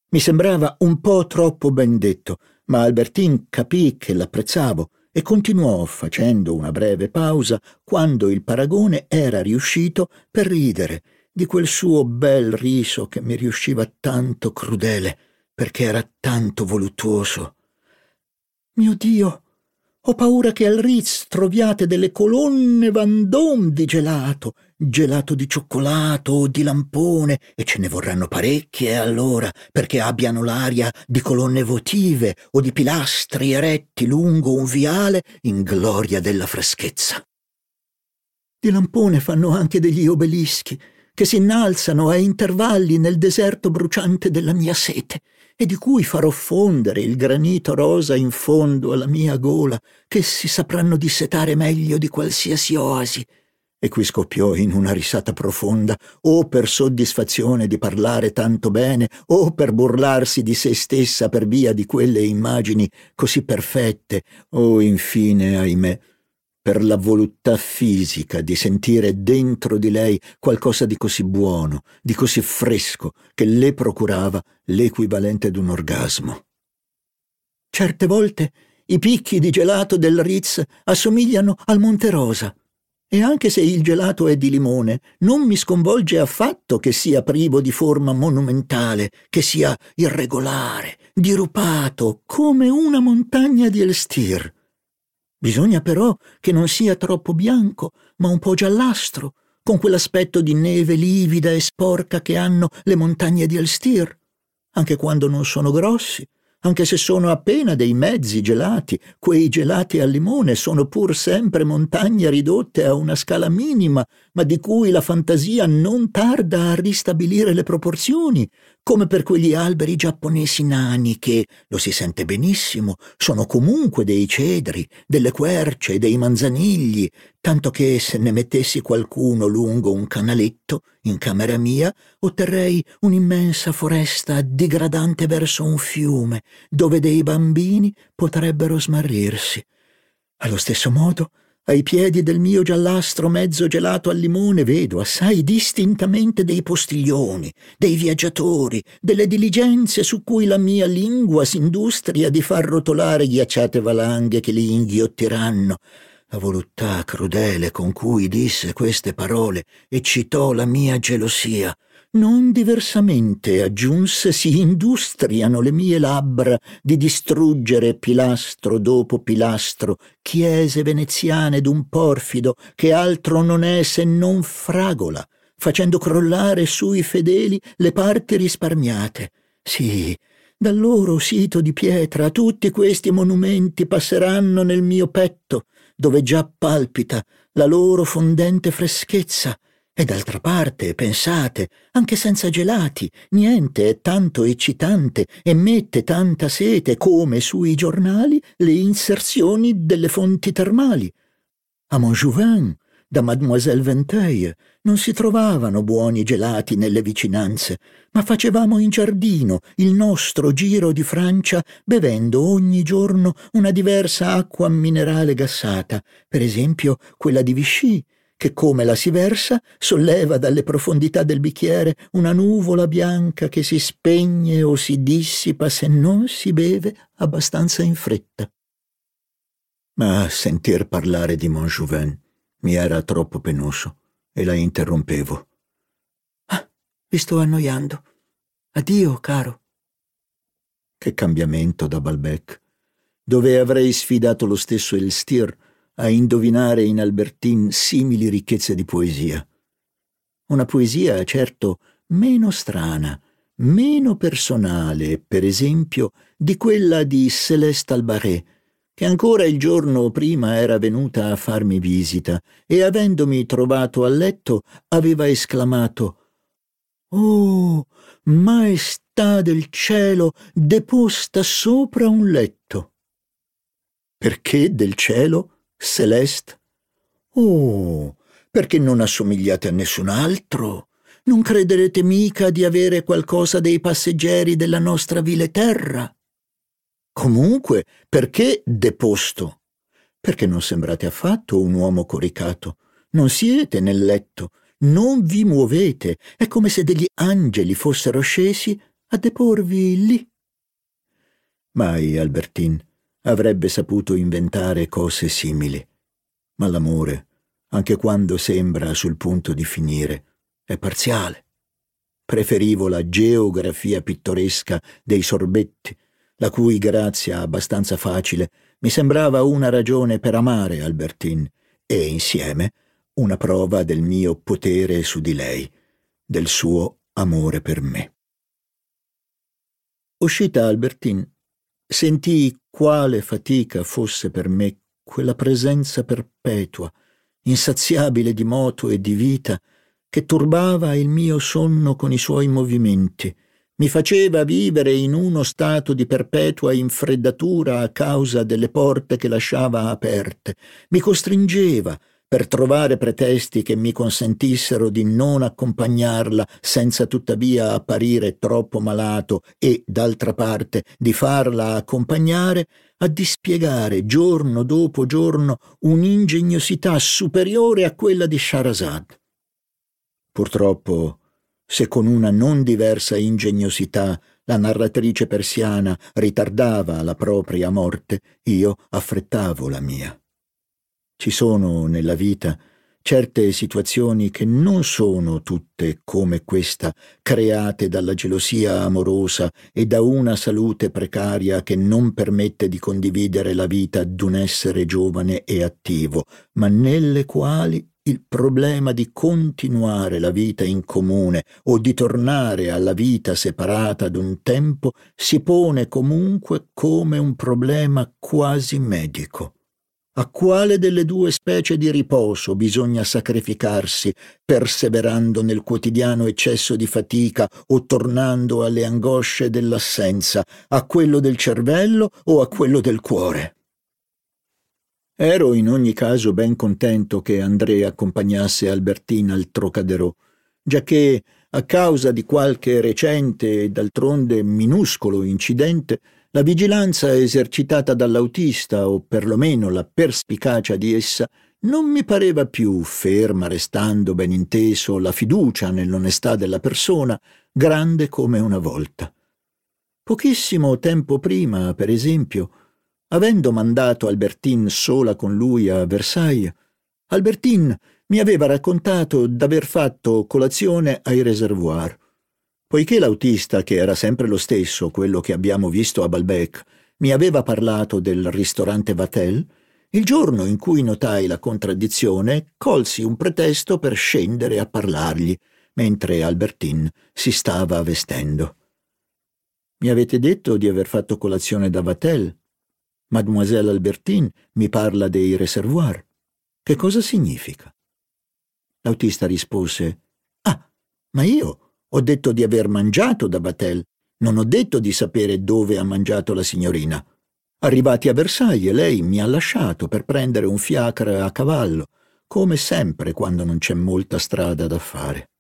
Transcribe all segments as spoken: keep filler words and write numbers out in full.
Mi sembrava un po' troppo ben detto, ma Albertine capì che l'apprezzavo e continuò facendo una breve pausa quando il paragone era riuscito per ridere di quel suo bel riso che mi riusciva tanto crudele perché era tanto voluttuoso. Mio Dio, ho paura che al Ritz troviate delle colonne Vendôme di gelato, gelato di cioccolato o di lampone, e ce ne vorranno parecchie allora, perché abbiano l'aria di colonne votive o di pilastri eretti lungo un viale in gloria della freschezza. Di lampone fanno anche degli obelischi, che si innalzano a intervalli nel deserto bruciante della mia sete, e di cui farò fondere il granito rosa in fondo alla mia gola, che si sapranno dissetare meglio di qualsiasi oasi. E qui scoppiò in una risata profonda, o per soddisfazione di parlare tanto bene, o per burlarsi di se stessa per via di quelle immagini così perfette, o infine, ahimè, per la voluttà fisica di sentire dentro di lei qualcosa di così buono, di così fresco, che le procurava l'equivalente d'un orgasmo. Certe volte i picchi di gelato del Ritz assomigliano al Monte Rosa, e anche se il gelato è di limone, non mi sconvolge affatto che sia privo di forma monumentale, che sia irregolare, dirupato, come una montagna di Elstir. Bisogna però che non sia troppo bianco, ma un po' giallastro, con quell'aspetto di neve livida e sporca che hanno le montagne di Elstir, anche quando non sono grossi, anche se sono appena dei mezzi gelati. Quei gelati al limone sono pur sempre montagne ridotte a una scala minima, ma di cui la fantasia non tarda a ristabilire le proporzioni, come per quegli alberi giapponesi nani che, lo si sente benissimo, sono comunque dei cedri, delle querce, dei manzanigli, tanto che se ne mettessi qualcuno lungo un canaletto, in camera mia, otterrei un'immensa foresta digradante verso un fiume, dove dei bambini potrebbero smarrirsi. Allo stesso modo, ai piedi del mio giallastro mezzo gelato al limone vedo assai distintamente dei postiglioni, dei viaggiatori, delle diligenze su cui la mia lingua s'industria di far rotolare ghiacciate valanghe che li inghiottiranno. La voluttà crudele con cui disse queste parole eccitò la mia gelosia. Non diversamente, aggiunse, si industriano le mie labbra di distruggere pilastro dopo pilastro chiese veneziane d'un porfido che altro non è se non fragola, facendo crollare sui fedeli le parti risparmiate. Sì, dal loro sito di pietra tutti questi monumenti passeranno nel mio petto, dove già palpita la loro fondente freschezza. E d'altra parte, pensate, anche senza gelati, niente è tanto eccitante e mette tanta sete come sui giornali le inserzioni delle fonti termali. A Montjouvin, da Mademoiselle Vinteuil, non si trovavano buoni gelati nelle vicinanze, ma facevamo in giardino il nostro giro di Francia bevendo ogni giorno una diversa acqua minerale gassata, per esempio quella di Vichy, che come la si versa solleva dalle profondità del bicchiere una nuvola bianca che si spegne o si dissipa se non si beve abbastanza in fretta. Ma sentir parlare di Montjouvin mi era troppo penoso e la interrompevo. «Ah, vi sto annoiando. Addio, caro». Che cambiamento da Balbec, dove avrei sfidato lo stesso Elstir a indovinare in Albertine simili ricchezze di poesia. Una poesia, certo, meno strana, meno personale, per esempio, di quella di Céleste Albaret, che ancora il giorno prima era venuta a farmi visita e, avendomi trovato a letto, aveva esclamato «Oh, maestà del cielo, deposta sopra un letto!» Perché del cielo? Céleste? Oh, perché non assomigliate a nessun altro. Non crederete mica di avere qualcosa dei passeggeri della nostra vile terra. Comunque, perché deposto? Perché non sembrate affatto un uomo coricato. Non siete nel letto, non vi muovete. È come se degli angeli fossero scesi a deporvi lì. Mai Albertine avrebbe saputo inventare cose simili, ma l'amore, anche quando sembra sul punto di finire, è parziale. Preferivo la geografia pittoresca dei sorbetti, la cui grazia abbastanza facile mi sembrava una ragione per amare Albertine e, insieme, una prova del mio potere su di lei, del suo amore per me. Uscita Albertine, sentii quale fatica fosse per me quella presenza perpetua, insaziabile di moto e di vita, che turbava il mio sonno con i suoi movimenti, mi faceva vivere in uno stato di perpetua infreddatura a causa delle porte che lasciava aperte, mi costringeva, per trovare pretesti che mi consentissero di non accompagnarla senza tuttavia apparire troppo malato e, d'altra parte, di farla accompagnare, a dispiegare giorno dopo giorno un'ingegnosità superiore a quella di Scheherazade. Purtroppo, se con una non diversa ingegnosità la narratrice persiana ritardava la propria morte, io affrettavo la mia. Ci sono nella vita certe situazioni che non sono tutte come questa, create dalla gelosia amorosa e da una salute precaria che non permette di condividere la vita d'un essere giovane e attivo, ma nelle quali il problema di continuare la vita in comune o di tornare alla vita separata d'un tempo si pone comunque come un problema quasi medico. A quale delle due specie di riposo bisogna sacrificarsi, perseverando nel quotidiano eccesso di fatica o tornando alle angosce dell'assenza, a quello del cervello o a quello del cuore? Ero in ogni caso ben contento che André accompagnasse Albertine al Trocadero, giacché, a causa di qualche recente e d'altronde minuscolo incidente, la vigilanza esercitata dall'autista, o perlomeno la perspicacia di essa, non mi pareva più, ferma restando ben inteso la fiducia nell'onestà della persona, grande come una volta. Pochissimo tempo prima, per esempio, avendo mandato Albertine sola con lui a Versailles, Albertine mi aveva raccontato d'aver fatto colazione ai Reservoir. Poiché l'autista, che era sempre lo stesso, quello che abbiamo visto a Balbec, mi aveva parlato del ristorante Vatel, il giorno in cui notai la contraddizione, colsi un pretesto per scendere a parlargli, mentre Albertine si stava vestendo. «Mi avete detto di aver fatto colazione da Vatel? Mademoiselle Albertine mi parla dei Reservoir. Che cosa significa?» L'autista rispose: «Ah, ma io ho detto di aver mangiato da Vatel, non ho detto di sapere dove ha mangiato la signorina. Arrivati a Versailles, lei mi ha lasciato per prendere un fiacre a cavallo, come sempre quando non c'è molta strada da fare».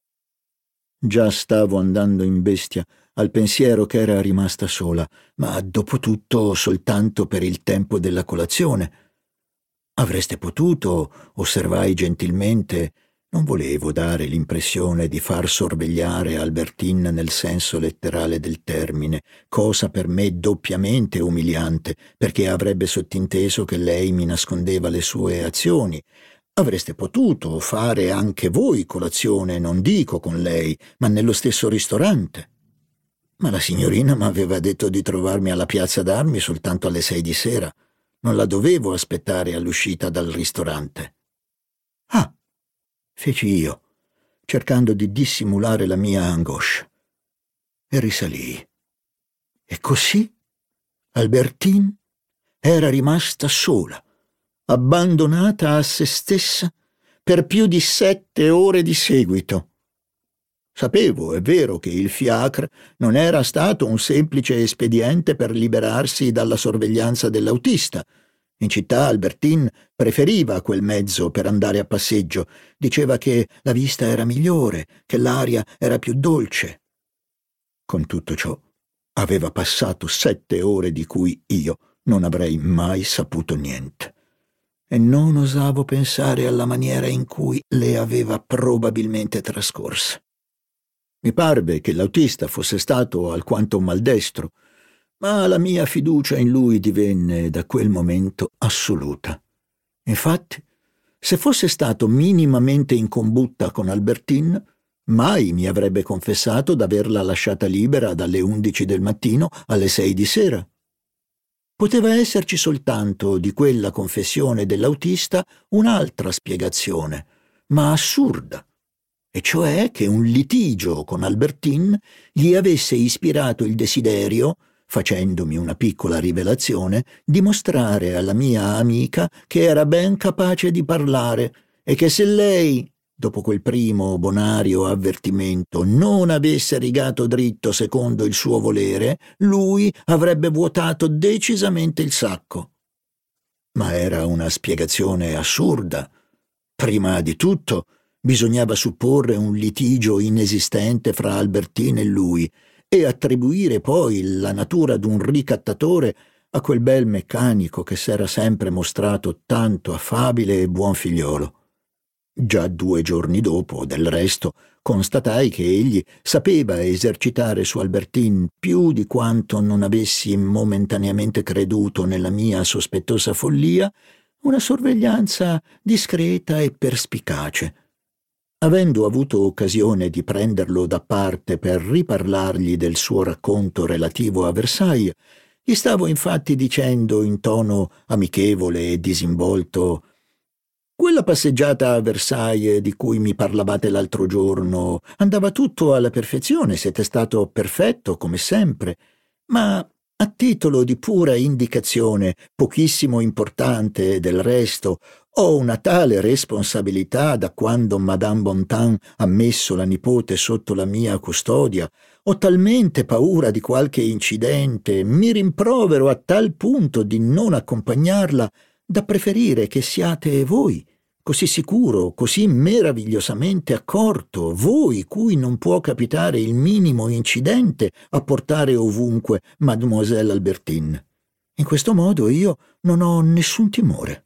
Già stavo andando in bestia al pensiero che era rimasta sola, ma dopo tutto soltanto per il tempo della colazione. «Avreste potuto», osservai gentilmente. Non volevo dare l'impressione di far sorvegliare Albertine nel senso letterale del termine, cosa per me doppiamente umiliante, perché avrebbe sottinteso che lei mi nascondeva le sue azioni. «Avreste potuto fare anche voi colazione, non dico con lei, ma nello stesso ristorante». «Ma la signorina m'aveva detto di trovarmi alla piazza d'armi soltanto alle sei di sera. Non la dovevo aspettare all'uscita dal ristorante». «Ah», feci io, cercando di dissimulare la mia angoscia. E risalii. E così Albertine era rimasta sola, abbandonata a se stessa per più di sette ore di seguito. Sapevo, è vero, che il fiacre non era stato un semplice espediente per liberarsi dalla sorveglianza dell'autista. In città Albertine preferiva quel mezzo per andare a passeggio. Diceva che la vista era migliore, che l'aria era più dolce. Con tutto ciò, aveva passato sette ore di cui io non avrei mai saputo niente. E non osavo pensare alla maniera in cui le aveva probabilmente trascorse. Mi parve che l'autista fosse stato alquanto maldestro, ma la mia fiducia in lui divenne da quel momento assoluta. Infatti, se fosse stato minimamente in combutta con Albertine, mai mi avrebbe confessato d'averla lasciata libera dalle undici del mattino alle sei di sera. Poteva esserci soltanto di quella confessione dell'autista un'altra spiegazione, ma assurda, e cioè che un litigio con Albertine gli avesse ispirato il desiderio, facendomi una piccola rivelazione, di mostrare alla mia amica che era ben capace di parlare e che se lei, dopo quel primo bonario avvertimento, non avesse rigato dritto secondo il suo volere, lui avrebbe vuotato decisamente il sacco. Ma era una spiegazione assurda. Prima di tutto, bisognava supporre un litigio inesistente fra Albertine e lui e attribuire poi la natura d'un ricattatore a quel bel meccanico che s'era sempre mostrato tanto affabile e buon figliolo. Già due giorni dopo, del resto, constatai che egli sapeva esercitare su Albertine più di quanto non avessi momentaneamente creduto nella mia sospettosa follia, una sorveglianza discreta e perspicace. Avendo avuto occasione di prenderlo da parte per riparlargli del suo racconto relativo a Versailles, gli stavo infatti dicendo in tono amichevole e disinvolto: «Quella passeggiata a Versailles di cui mi parlavate l'altro giorno andava tutto alla perfezione, siete stato perfetto come sempre, ma a titolo di pura indicazione, pochissimo importante del resto, ho una tale responsabilità da quando Madame Bontemps ha messo la nipote sotto la mia custodia, ho talmente paura di qualche incidente, mi rimprovero a tal punto di non accompagnarla, da preferire che siate voi, così sicuro, così meravigliosamente accorto, voi cui non può capitare il minimo incidente a portare ovunque Mademoiselle Albertine. In questo modo io non ho nessun timore».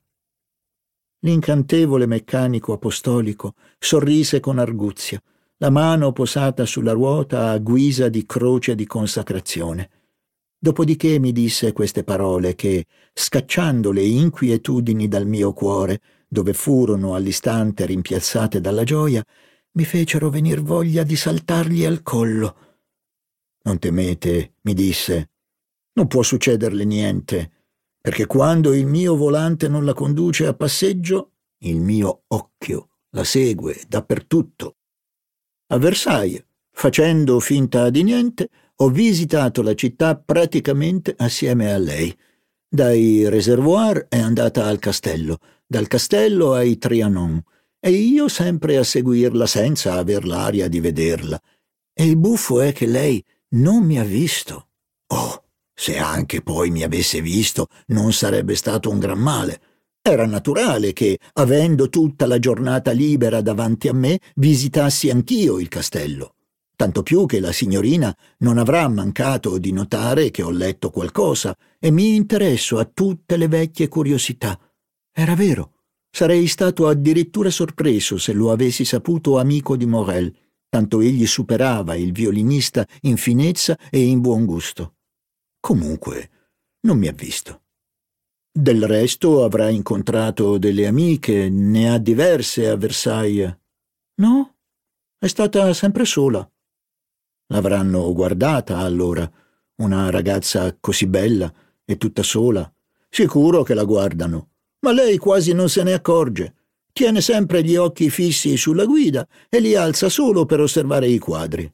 L'incantevole meccanico apostolico sorrise con arguzia, la mano posata sulla ruota a guisa di croce di consacrazione. Dopodiché mi disse queste parole che, scacciando le inquietudini dal mio cuore, dove furono all'istante rimpiazzate dalla gioia, mi fecero venir voglia di saltargli al collo. «Non temete», mi disse, «non può succederle niente, perché quando il mio volante non la conduce a passeggio, il mio occhio la segue dappertutto. A Versailles, facendo finta di niente, ho visitato la città praticamente assieme a lei. Dai Reservoir è andata al castello, dal castello ai Trianon, e io sempre a seguirla senza aver l'aria di vederla. E il buffo è che lei non mi ha visto. Oh, se anche poi mi avesse visto, non sarebbe stato un gran male. Era naturale che, avendo tutta la giornata libera davanti a me, visitassi anch'io il castello. Tanto più che la signorina non avrà mancato di notare che ho letto qualcosa e mi interesso a tutte le vecchie curiosità. Era vero, sarei stato addirittura sorpreso se lo avessi saputo amico di Morel, tanto egli superava il violinista in finezza e in buon gusto. Comunque, non mi ha visto. Del resto avrà incontrato delle amiche, ne ha diverse a Versailles. No, è stata sempre sola. L'avranno guardata allora, una ragazza così bella e tutta sola. Sicuro che la guardano, ma lei quasi non se ne accorge. Tiene sempre gli occhi fissi sulla guida e li alza solo per osservare i quadri.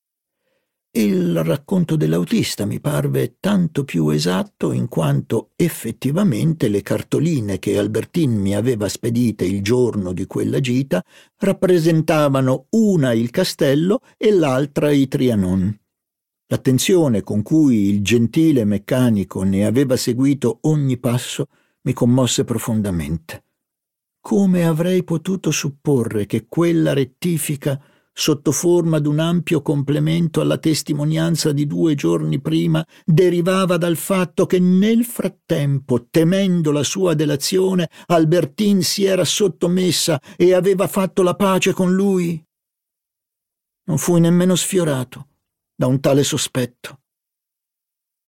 Il racconto dell'autista mi parve tanto più esatto in quanto effettivamente le cartoline che Albertine mi aveva spedite il giorno di quella gita rappresentavano una il castello e l'altra i Trianon. L'attenzione con cui il gentile meccanico ne aveva seguito ogni passo mi commosse profondamente. Come avrei potuto supporre che quella rettifica, sotto forma d'un ampio complemento alla testimonianza di due giorni prima, derivava dal fatto che nel frattempo, temendo la sua delazione, Albertine si era sottomessa e aveva fatto la pace con lui? Non fui nemmeno sfiorato da un tale sospetto.